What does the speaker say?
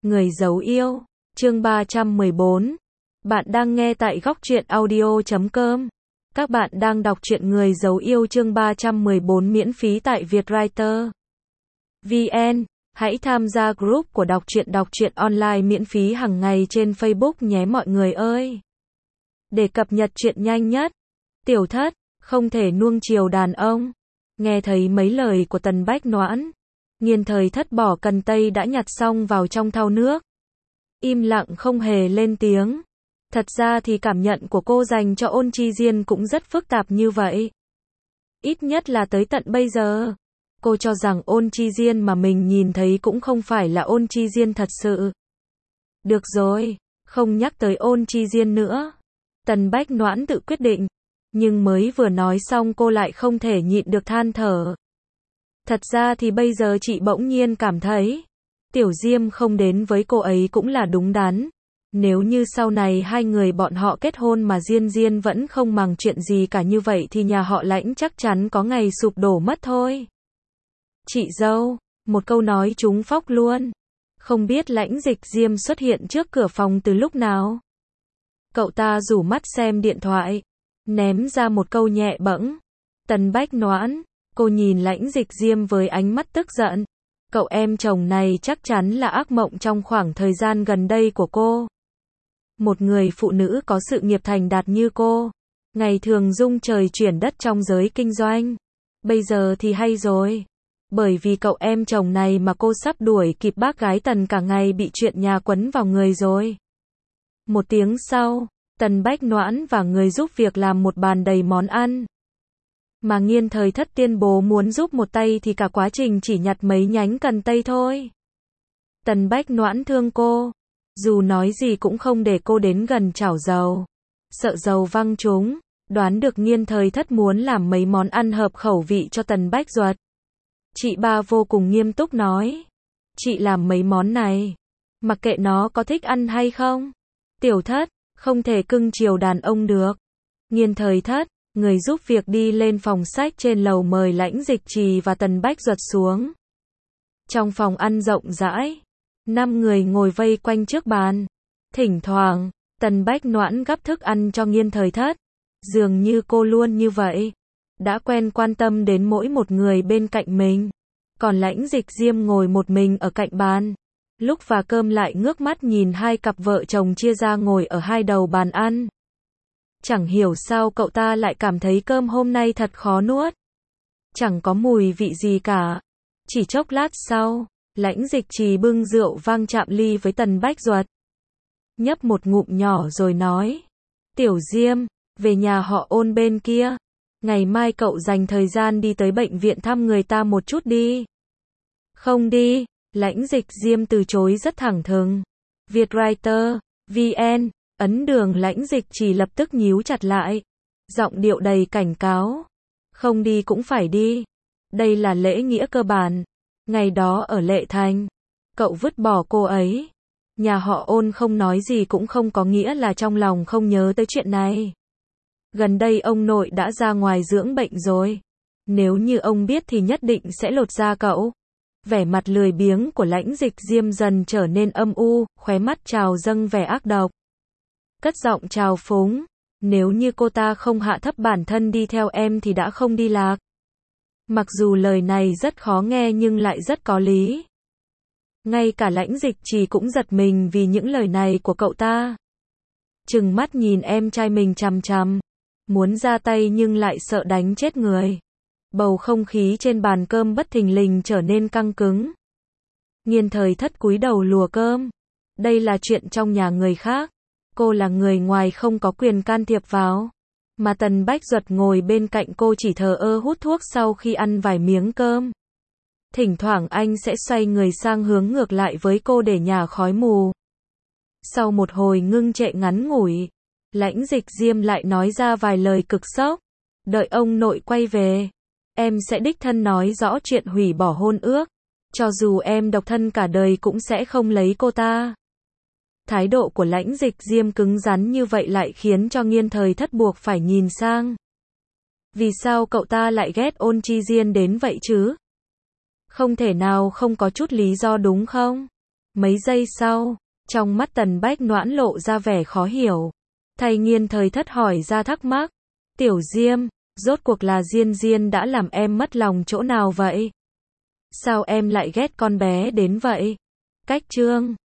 Người giấu yêu, chương 314. Bạn đang nghe tại góc truyện audio.com. Các bạn đang đọc truyện Người giấu yêu chương 314 miễn phí tại Vietwriter VN. Hãy tham gia group của đọc truyện online miễn phí hàng ngày trên Facebook nhé mọi người ơi. Để cập nhật truyện nhanh nhất. Tiểu thất, không thể nuông chiều đàn ông. Nghe thấy mấy lời của Tần Bách Noãn, Nghiên Thời Thất bỏ cần tây đã nhặt xong vào trong thau nước. Im lặng không hề lên tiếng. Thật ra thì cảm nhận của cô dành cho Ôn Chi Diên cũng rất phức tạp như vậy. Ít nhất là tới tận bây giờ. Cô cho rằng Ôn Chi Diên mà mình nhìn thấy cũng không phải là Ôn Chi Diên thật sự. Được rồi, không nhắc tới Ôn Chi Diên nữa. Tần Bách Noãn tự quyết định. Nhưng mới vừa nói xong cô lại không thể nhịn được than thở. Thật ra thì bây giờ chị bỗng nhiên cảm thấy, Tiểu Diêm không đến với cô ấy cũng là đúng đắn. Nếu như sau này hai người bọn họ kết hôn mà Diên Diên vẫn không màng chuyện gì cả như vậy thì nhà họ Lãnh chắc chắn có ngày sụp đổ mất thôi. Chị dâu, một câu nói trúng phóc luôn. Không biết Lãnh Dịch Diêm xuất hiện trước cửa phòng từ lúc nào. Cậu ta rủ mắt xem điện thoại, ném ra một câu nhẹ bẫng. Tần Bách Noãn, cô nhìn Lãnh Dịch Diêm với ánh mắt tức giận. Cậu em chồng này chắc chắn là ác mộng trong khoảng thời gian gần đây của cô. Một người phụ nữ có sự nghiệp thành đạt như cô, ngày thường rung trời chuyển đất trong giới kinh doanh. Bây giờ thì hay rồi. Bởi vì cậu em chồng này mà cô sắp đuổi kịp bác gái Tần cả ngày bị chuyện nhà quấn vào người rồi. Một tiếng sau, Tần Bách Noãn và người giúp việc làm một bàn đầy món ăn. Mà Nghiên Thời Thất tuyên bố muốn giúp một tay thì cả quá trình chỉ nhặt mấy nhánh cần tây thôi. Tần Bách Noãn thương cô, dù nói gì cũng không để cô đến gần chảo dầu. Sợ dầu văng trúng, đoán được Nghiên Thời Thất muốn làm mấy món ăn hợp khẩu vị cho Tần Bách Duật. Chị ba vô cùng nghiêm túc nói, chị làm mấy món này, mặc kệ nó có thích ăn hay không. Tiểu Thất, không thể cưng chiều đàn ông được. Nghiên Thời Thất, người giúp việc đi lên phòng sách trên lầu mời Lãnh Dịch Trì và Tần Bách Duật xuống. Trong phòng ăn rộng rãi, 5 người ngồi vây quanh trước bàn. Thỉnh thoảng, Tần Bách Noãn gắp thức ăn cho Nghiên Thời Thất. Dường như cô luôn như vậy, đã quen quan tâm đến mỗi một người bên cạnh mình. Còn Lãnh Dịch Diêm ngồi một mình ở cạnh bàn. Lúc và cơm lại ngước mắt nhìn hai cặp vợ chồng chia ra ngồi ở hai đầu bàn ăn. Chẳng hiểu sao cậu ta lại cảm thấy cơm hôm nay thật khó nuốt. Chẳng có mùi vị gì cả. Chỉ chốc lát sau, Lãnh Dịch Trì bưng rượu vang chạm ly với Tần Bách Duật. Nhấp một ngụm nhỏ rồi nói, Tiểu Diêm, về nhà họ Ôn bên kia. Ngày mai cậu dành thời gian đi tới bệnh viện thăm người ta một chút đi. Không đi. Lãnh Dịch Diêm từ chối rất thẳng thừng. Vietwriter VN. Ấn Đường Lãnh Dịch Trì lập tức nhíu chặt lại. Giọng điệu đầy cảnh cáo. Không đi cũng phải đi. Đây là lễ nghĩa cơ bản. Ngày đó ở Lệ Thành, cậu vứt bỏ cô ấy. Nhà họ Ôn không nói gì cũng không có nghĩa là trong lòng không nhớ tới chuyện này. Gần đây ông nội đã ra ngoài dưỡng bệnh rồi. Nếu như ông biết thì nhất định sẽ lột da cậu. Vẻ mặt lười biếng của Lãnh Dịch Diêm dần trở nên âm u, khóe mắt trào dâng vẻ ác độc. Cất giọng trào phúng, nếu như cô ta không hạ thấp bản thân đi theo em thì đã không đi lạc. Mặc dù lời này rất khó nghe nhưng lại rất có lý. Ngay cả Lãnh Dịch Trì cũng giật mình vì những lời này của cậu ta. Trừng mắt nhìn em trai mình chằm chằm, muốn ra tay nhưng lại sợ đánh chết người. Bầu không khí trên bàn cơm bất thình lình trở nên căng cứng. Nghiên Thời Thất cúi đầu lùa cơm. Đây là chuyện trong nhà người khác. Cô là người ngoài không có quyền can thiệp vào. Mà Tần Bách Duật ngồi bên cạnh cô chỉ thờ ơ hút thuốc sau khi ăn vài miếng cơm. Thỉnh thoảng anh sẽ xoay người sang hướng ngược lại với cô để nhả khói mù. Sau một hồi ngưng trệ ngắn ngủi, Lãnh Dịch Diêm lại nói ra vài lời cực sốc. Đợi ông nội quay về, em sẽ đích thân nói rõ chuyện hủy bỏ hôn ước. Cho dù em độc thân cả đời cũng sẽ không lấy cô ta. Thái độ của Lãnh Dịch Diêm cứng rắn như vậy lại khiến cho Nghiên Thời Thất buộc phải nhìn sang. Vì sao cậu ta lại ghét Ôn Chi Diên đến vậy chứ? Không thể nào không có chút lý do đúng không? Mấy giây sau, trong mắt Tần Bách Noãn lộ ra vẻ khó hiểu. Thầy Nghiên thời thất hỏi ra thắc mắc. Tiểu Diêm, rốt cuộc là Diên Diên đã làm em mất lòng chỗ nào vậy? Sao em lại ghét con bé đến vậy? Cách chương